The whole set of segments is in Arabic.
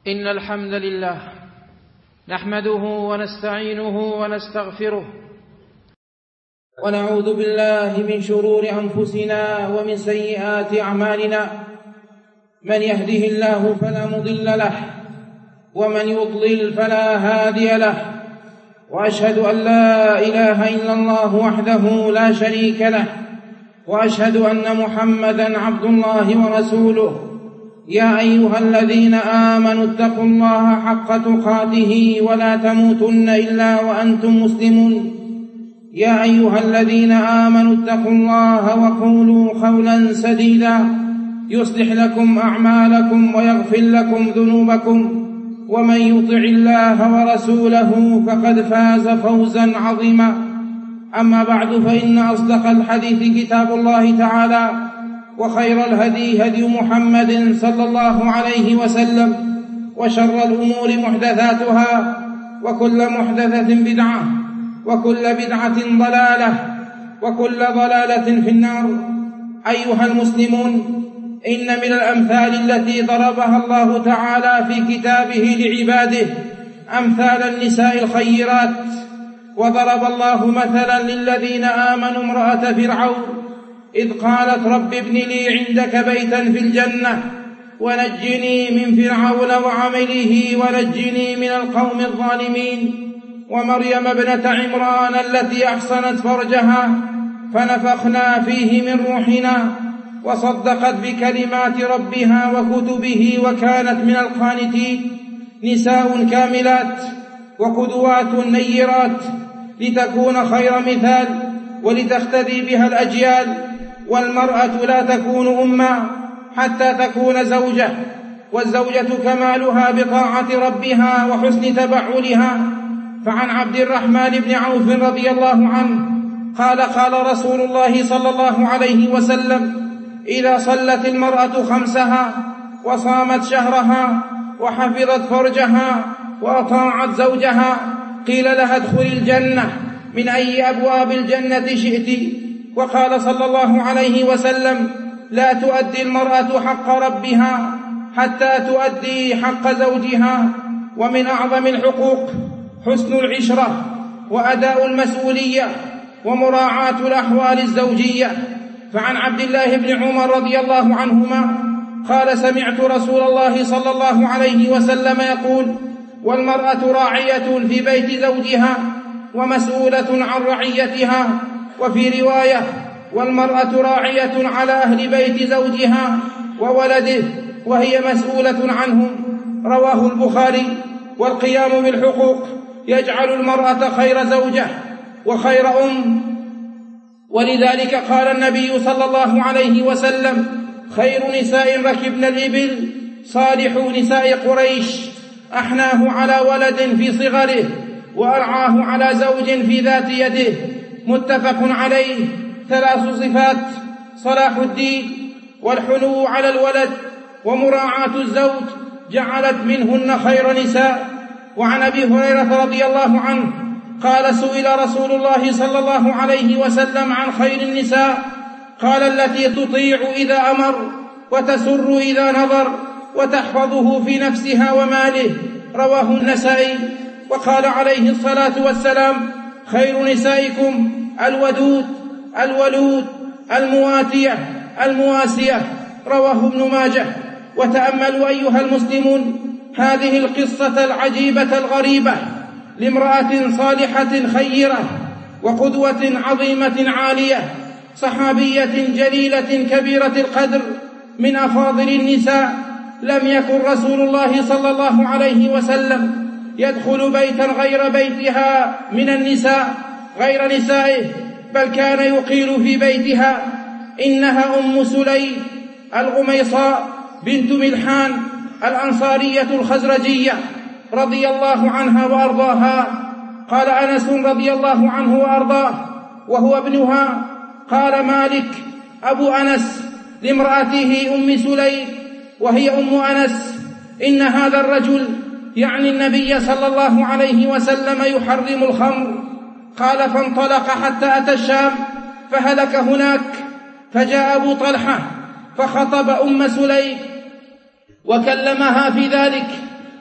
إن الحمد لله نحمده ونستعينه ونستغفره ونعوذ بالله من شرور أنفسنا ومن سيئات أعمالنا. من يهده الله فلا مضل له ومن يضلل فلا هادي له، وأشهد أن لا إله إلا الله وحده لا شريك له، وأشهد أن محمدًا عبد الله ورسوله. يا أيها الذين آمنوا اتقوا الله حق تقاته ولا تموتن إلا وأنتم مسلمون. يا أيها الذين آمنوا اتقوا الله وقولوا قولا سديدا يصلح لكم أعمالكم ويغفر لكم ذنوبكم، ومن يطع الله ورسوله فقد فاز فوزا عظيما. أما بعد، فإن أصدق الحديث كتاب الله تعالى، وخير الهدي هدي محمد صلى الله عليه وسلم، وشر الأمور محدثاتها، وكل محدثة بدعة، وكل بدعة ضلالة، وكل ضلالة في النار. أيها المسلمون، إن من الأمثال التي ضربها الله تعالى في كتابه لعباده أمثال النساء الخيرات. وضرب الله مثلا للذين آمنوا امرأة فرعون إذ قالت رب ابن لي عندك بيتا في الجنة ونجني من فرعون وعمله ونجني من القوم الظالمين. ومريم ابنة عمران التي أحصنت فرجها فنفخنا فيه من روحنا وصدقت بكلمات ربها وكتبه وكانت من القانتين. نساء كاملات وقدوات نيرات لتكون خير مثال ولتقتدي بها الأجيال. والمرأة لا تكون أمًا حتى تكون زوجة، والزوجة كمالها بطاعة ربها وحسن تبعلها. فعن عبد الرحمن بن عوف رضي الله عنه قال قال رسول الله صلى الله عليه وسلم: إذا صلت المرأة خمسها وصامت شهرها وحفظت فرجها وأطاعت زوجها قيل لها ادخلي الجنة من أي أبواب الجنة شئت. وقال صلى الله عليه وسلم: لا تؤدي المرأة حق ربها حتى تؤدي حق زوجها. ومن أعظم الحقوق حسن العشرة وأداء المسؤولية ومراعاة الأحوال الزوجية. فعن عبد الله بن عمر رضي الله عنهما قال: سمعت رسول الله صلى الله عليه وسلم يقول: والمرأة راعية في بيت زوجها ومسؤولة عن رعيتها. وفي رواية: والمرأة راعية على أهل بيت زوجها وولده وهي مسؤولة عنهم. رواه البخاري. والقيام بالحقوق يجعل المرأة خير زوجة وخير أم، ولذلك قال النبي صلى الله عليه وسلم: خير نساء ركبن الإبل صالح نساء قريش، أحناه على ولد في صغره وأرعاه على زوج في ذات يده. متفق عليه. 3 صفات: صلاح الدين والحنو على الولد ومراعاة الزوج جعلت منهن خير نساء. وعن أبي هريرة رضي الله عنه قال: سئل رسول الله صلى الله عليه وسلم عن خير النساء قال: التي تطيع إذا أمر وتسر إذا نظر وتحفظه في نفسها وماله. رواه النسائي. وقال عليه الصلاة والسلام: خير نسائكم الودود الولود المواتية المواسية. رواه ابن ماجه. وتأملوا أيها المسلمون هذه القصة العجيبة الغريبة لامرأة صالحة خيرة وقدوة عظيمة عالية، صحابية جليلة كبيرة القدر من أفاضل النساء. لم يكن رسول الله صلى الله عليه وسلم يدخل بيتا غير بيتها من النساء غير نسائه، بل كان يقيل في بيتها. إنها أم سليم الغميصاء بنت ملحان الأنصارية الخزرجية رضي الله عنها وأرضاها. قال أنس رضي الله عنه وأرضاه وهو ابنها: قال مالك أبو أنس لامرأته أم سليم وهي أم أنس: إن هذا الرجل، يعني النبي صلى الله عليه وسلم، يحرم الخمر. قال: فانطلق حتى أتى الشام فهلك هناك. فجاء أبو طلحة فخطب أم سليم وكلمها في ذلك،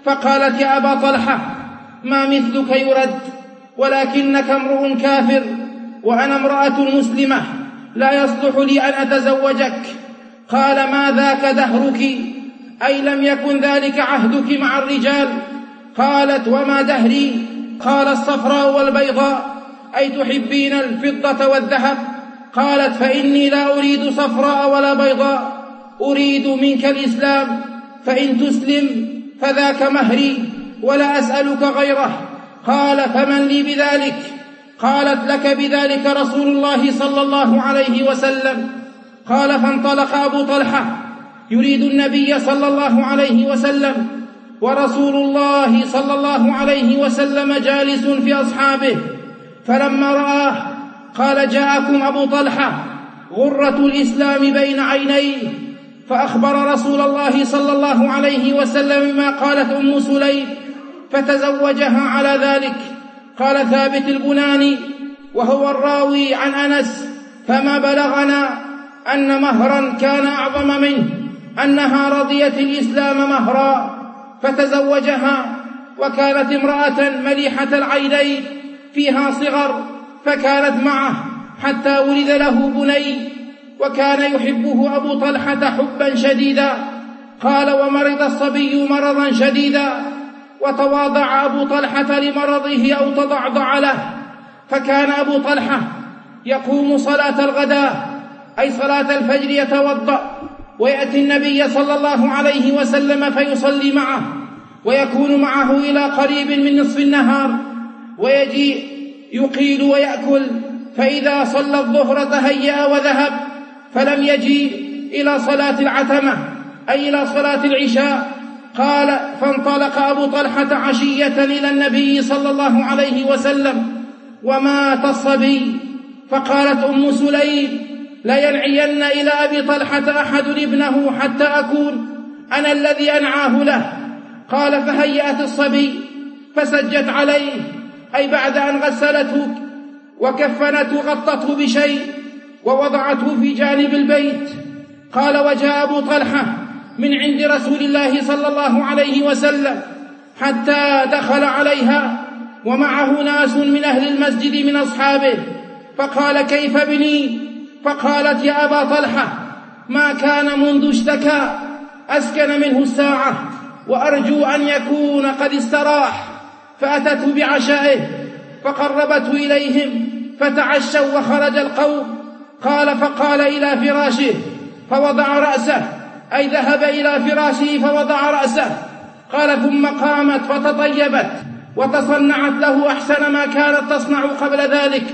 فقالت: يا أبا طلحة، ما مثلك يرد، ولكنك امرؤ كافر وأنا امرأة مسلمة، لا يصلح لي أن أتزوجك. قال: ما ذاك دهرك؟ أي لم يكن ذلك عهدك مع الرجال؟ قالت: وما دهري؟ قال: الصفراء والبيضاء، أي تحبين الفضة والذهب؟ قالت: فإني لا أريد صفراء ولا بيضاء، أريد منك الإسلام، فإن تسلم فذاك مهري ولا أسألك غيره. قال: فمن لي بذلك؟ قالت: لك بذلك رسول الله صلى الله عليه وسلم. قال: فانطلق أبو طلحة يريد النبي صلى الله عليه وسلم، ورسول الله صلى الله عليه وسلم جالس في أصحابه، فلما رآه قال: جاءكم أبو طلحة غرة الإسلام بين عينيه. فأخبر رسول الله صلى الله عليه وسلم ما قالت أم سليم، فتزوجها على ذلك. قال ثابت البناني وهو الراوي عن أنس: فما بلغنا أن مهرا كان أعظم منه أنها رضيت الإسلام مهرا فتزوجها، وكانت امرأة مليحة العينين فيها صغر، فكانت معه حتى ولد له بني، وكان يحبه أبو طلحة حبا شديدا. قال: ومرض الصبي مرضا شديدا، وتواضع أبو طلحة لمرضه أو تضعضع له، فكان أبو طلحة يقوم صلاة الغداء أي صلاة الفجر يتوضأ، ويأتي النبي صلى الله عليه وسلم فيصلي معه، ويكون معه إلى قريب من نصف النهار، ويجيء يقيل ويأكل، فإذا صلى الظهر تهيأ وذهب، فلم يجيء إلى صلاة العتمة أي إلى صلاة العشاء. قال: فانطلق أبو طلحة عشية إلى النبي صلى الله عليه وسلم ومات الصبي. فقالت أم سليم: لينعين إلى أبي طلحة أحد ابنه حتى أكون أنا الذي أنعاه له. قال: فهيأت الصبي فسجت عليه، أي بعد أن غسلته وكفنته غطته بشيء ووضعته في جانب البيت. قال: وجاء أبو طلحة من عند رسول الله صلى الله عليه وسلم حتى دخل عليها ومعه ناس من أهل المسجد من أصحابه، فقال: كيف ابني؟ فقالت: يا أبا طلحة، ما كان منذ اشتكى أسكن منه الساعة، وأرجو أن يكون قد استراح. فأتته بعشائه فقربته إليهم فتعشوا وخرج القوم. قال: فقال إلى فراشه فوضع رأسه، أي ذهب إلى فراشه فوضع رأسه. قال: ثم قامت فتطيبت وتصنعت له أحسن ما كانت تصنع قبل ذلك،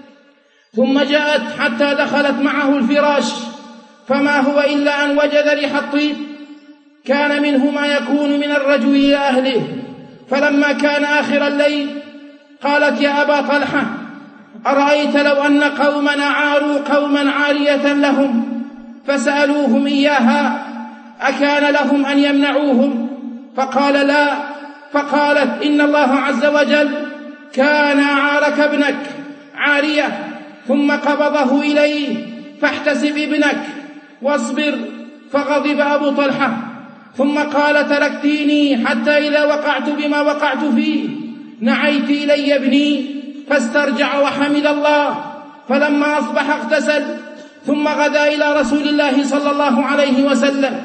ثم جاءت حتى دخلت معه الفراش، فما هو إلا أن وجد ريح الطيب كان منه ما يكون من الرجل إلى أهله. فلما كان آخر الليل قالت: يا أبا طلحة، أرأيت لو أن قومنا عاروا قوما عارية لهم فسألوهم إياها أكان لهم أن يمنعوهم؟ فقال: لا. فقالت: إن الله عز وجل كان عارك ابنك عارية ثم قبضه إليه، فاحتسب ابنك واصبر. فغضب أبو طلحة ثم قال: تركتيني حتى إذا وقعت بما وقعت فيه نعيت إلي ابني، فاسترجع وحمد الله. فلما أصبح اغتسل ثم غدا إلى رسول الله صلى الله عليه وسلم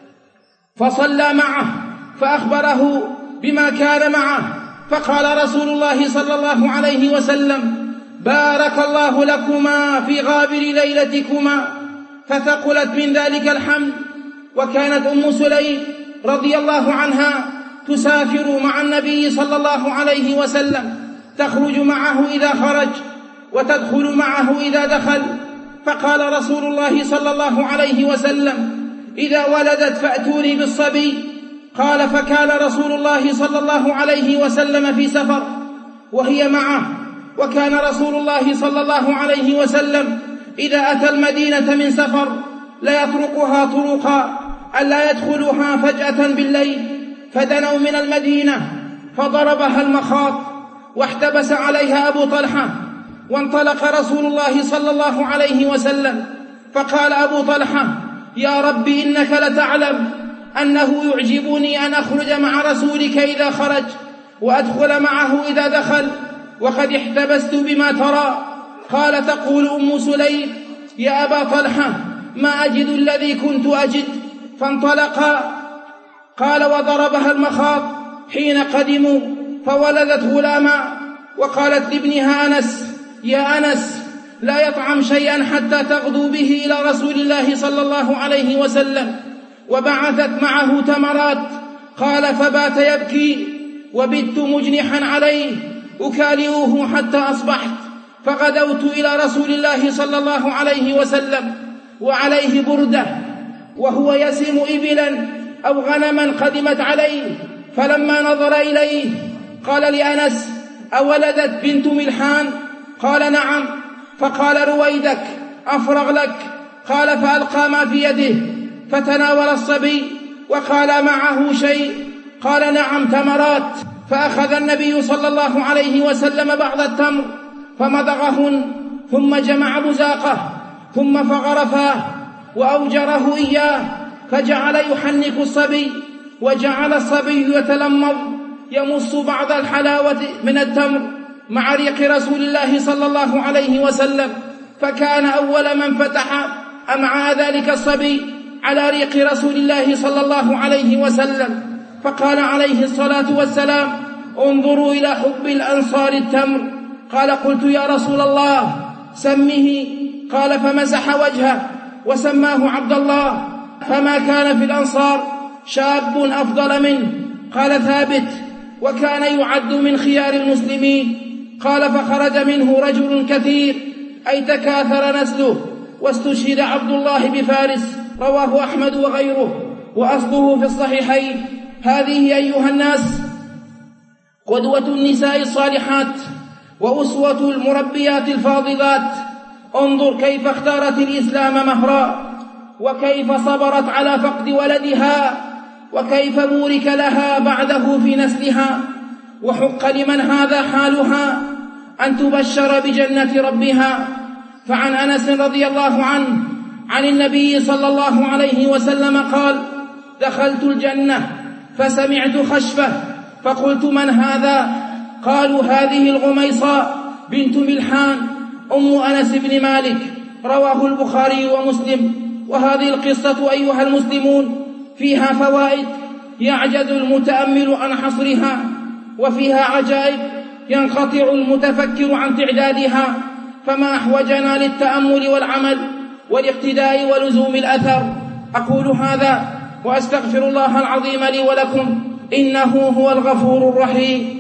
فصلى معه فأخبره بما كان معه، فقال رسول الله صلى الله عليه وسلم: بارك الله لكما في غابر ليلتكما. فثقلت من ذلك الحمد. وكانت أم سليم رضي الله عنها تسافر مع النبي صلى الله عليه وسلم، تخرج معه إذا خرج وتدخل معه إذا دخل. فقال رسول الله صلى الله عليه وسلم: إذا ولدت فأتوني بالصبي. قال: فكان رسول الله صلى الله عليه وسلم في سفر وهي معه، وكان رسول الله صلى الله عليه وسلم إذا أتى المدينة من سفر لا يطرقها طرقا ألا يدخلها فجأة بالليل. فدنوا من المدينة فضربها المخاض واحتبس عليها أبو طلحة، وانطلق رسول الله صلى الله عليه وسلم. فقال أبو طلحة: يا رب إنك لتعلم أنه يعجبني أن أخرج مع رسولك إذا خرج وأدخل معه إذا دخل، وقد احتبست بما ترى. قال: تقول أم سليم: يا أبا طلحة ما أجد الذي كنت أجد. فانطلقا. قال: وضربها المخاض حين قدموا فولدت غلاما، وقالت لابنها أنس: يا أنس لا يطعم شيئا حتى تغدو به إلى رسول الله صلى الله عليه وسلم، وبعثت معه تمرات. قال: فبات يبكي وبت مجنحا عليه أكالئه حتى أصبحت، فغدوت إلى رسول الله صلى الله عليه وسلم وعليه بردة وهو يسم إبلا أو غنما قدمت عليه، فلما نظر إليه قال لأنس: أولدت بنت ملحان؟ قال: نعم. فقال: رويدك أفرغ لك. قال: فألقى ما في يده فتناول الصبي. وقال: معه شيء؟ قال: نعم، تمرات. فأخذ النبي صلى الله عليه وسلم بعض التمر فمضغهن، ثم جمع بزاقه، ثم فغرفاه وأوجره إياه، فجعل يحنك الصبي، وجعل الصبي يتلمض يمص بعض الحلاوة من التمر مع ريق رسول الله صلى الله عليه وسلم، فكان أول من فتح أمعاء ذلك الصبي على ريق رسول الله صلى الله عليه وسلم. فقال عليه الصلاة والسلام: انظروا إلى حب الأنصار التمر. قال: قلت: يا رسول الله سمه. قال: فمسح وجهه وسماه عبد الله، فما كان في الأنصار شاب أفضل منه. قال ثابت: وكان يعد من خيار المسلمين. قال: فخرج منه رجل كثير، أي تكاثر نسله، واستشهد عبد الله بفارس. رواه أحمد وغيره، وأصله في الصحيحين. هذه أيها الناس قدوة النساء الصالحات وأسوة المربيات الفاضلات. انظر كيف اختارت الإسلام مهرا، وكيف صبرت على فقد ولدها، وكيف بورك لها بعده في نسلها. وحق لمن هذا حالها أن تبشر بجنة ربها. فعن أنس رضي الله عنه عن النبي صلى الله عليه وسلم قال: دخلت الجنة فسمعت خشفة، فقلت: من هذا؟ قالوا: هذه الغميصاء بنت ملحان أم أنس بن مالك. رواه البخاري ومسلم. وهذه القصة أيها المسلمون فيها فوائد يعجز المتأمل عن حصرها، وفيها عجائب ينقطع المتفكر عن تعدادها. فما أحوجنا للتأمل والعمل والاقتداء ولزوم الأثر. أقول هذا وأستغفر الله العظيم لي ولكم، إنه هو الغفور الرحيم.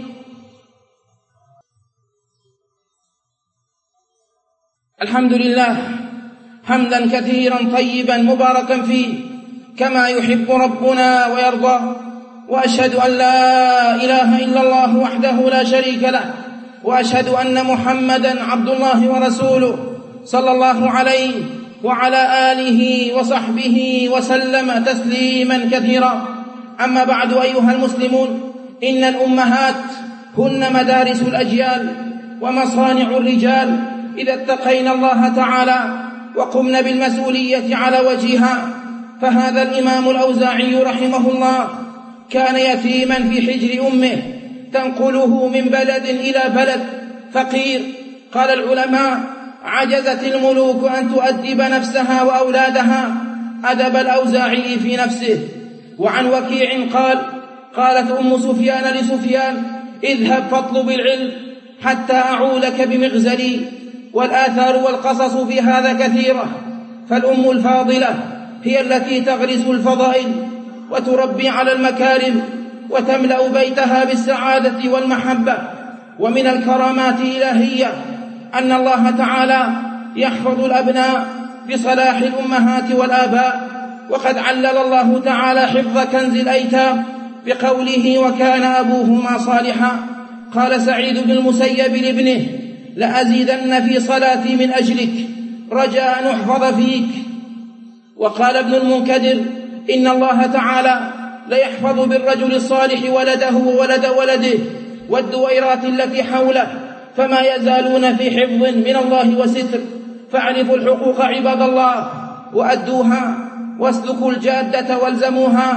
الحمد لله حمدا كثيرا طيبا مباركا فيه كما يحب ربنا ويرضى، وأشهد أن لا إله إلا الله وحده لا شريك له، وأشهد أن محمدا عبد الله ورسوله صلى الله عليه وعلى آله وصحبه وسلم تسليما كثيرا. أما بعد أيها المسلمون، إن الأمهات هن مدارس الأجيال ومصانع الرجال إذا اتقين الله تعالى وقمن بالمسؤولية على وجهها. فهذا الإمام الأوزاعي رحمه الله كان يتيما في حجر أمه تنقله من بلد إلى بلد فقير. قال العلماء: عجزت الملوك أن تؤدب نفسها وأولادها أدب الأوزاعي في نفسه. وعن وكيع قال: قالت أم سفيان لسفيان: اذهب فاطلب العلم حتى أعولك بمغزلي. والآثار والقصص في هذا كثيرة، فالأم الفاضلة هي التي تغرس الفضائل وتربي على المكارم وتملأ بيتها بالسعادة والمحبة. ومن الكرامات الإلهية أن الله تعالى يحفظ الأبناء بصلاح الأمهات والآباء. وقد علل الله تعالى حفظ كنز الأيتام بقوله: وكان أبوهما صالحا. قال سعيد بن المسيب لابنه: لأزيدن في صلاتي من أجلك رجاء أن أحفظ فيك. وقال ابن المنكدر: إن الله تعالى ليحفظ بالرجل الصالح ولده وولد ولده والدويرات التي حوله، فما يزالون في حفظ من الله وستر. فاعرفوا الحقوق عباد الله وأدوها، واسلكوا الجادة والزموها،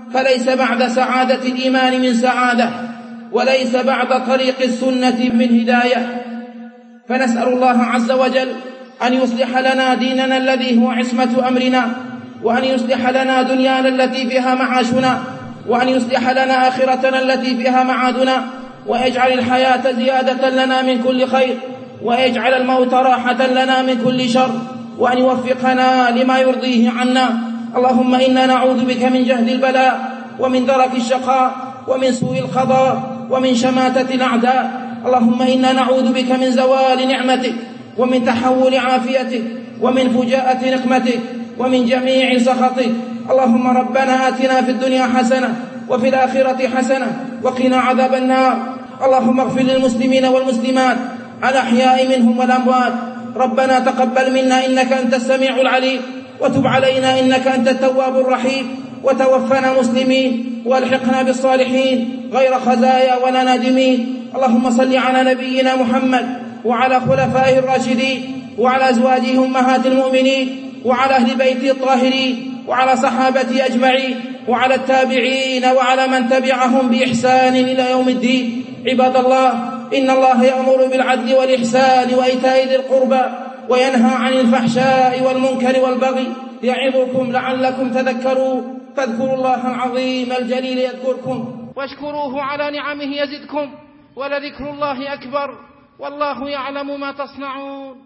فليس بعد سعادة الإيمان من سعادة، وليس بعد طريق السنة من هداية. فنسأل الله عز وجل أن يصلح لنا ديننا الذي هو عصمة أمرنا، وأن يصلح لنا دنيانا التي فيها معاشنا، وأن يصلح لنا آخرتنا التي فيها معادنا، ويجعل الحياة زيادة لنا من كل خير، ويجعل الموت راحة لنا من كل شر، وأن يوفقنا لما يرضيه عنا. اللهم إنا نعوذ بك من جهد البلاء، ومن درك الشقاء، ومن سوء القضاء، ومن شماتة الأعداء. اللهم إنا نعوذ بك من زوال نعمتك، ومن تحول عافيتك، ومن فجاءة نقمتك، ومن جميع سخطك. اللهم ربنا آتنا في الدنيا حسنة، وفي الآخرة حسنة، وقنا عذاب النار. اللهم اغفر للمسلمين والمسلمات الأحياء منهم والأموات. ربنا تقبل منا إنك أنت السميع العليم، وتب علينا إنك أنت التواب الرحيم، وتوفنا مسلمين والحقنا بالصالحين غير خزايا ولا نادمين. اللهم صل على نبينا محمد وعلى خلفائه الراشدين، وعلى أزواجه أمهات المؤمنين، وعلى أهل بيته الطاهرين، وعلى صحابته أجمعين، وعلى التابعين، وعلى من تبعهم بإحسان إلى يوم الدين. عباد الله، إن الله يأمر بالعدل والإحسان وإيتاء ذي القربى، وينهى عن الفحشاء والمنكر والبغي، يعظكم لعلكم تذكرون. فاذكروا الله العظيم الجليل يذكركم، واشكروه على نعمه يزدكم، ولذكر الله أكبر، والله يعلم ما تصنعون.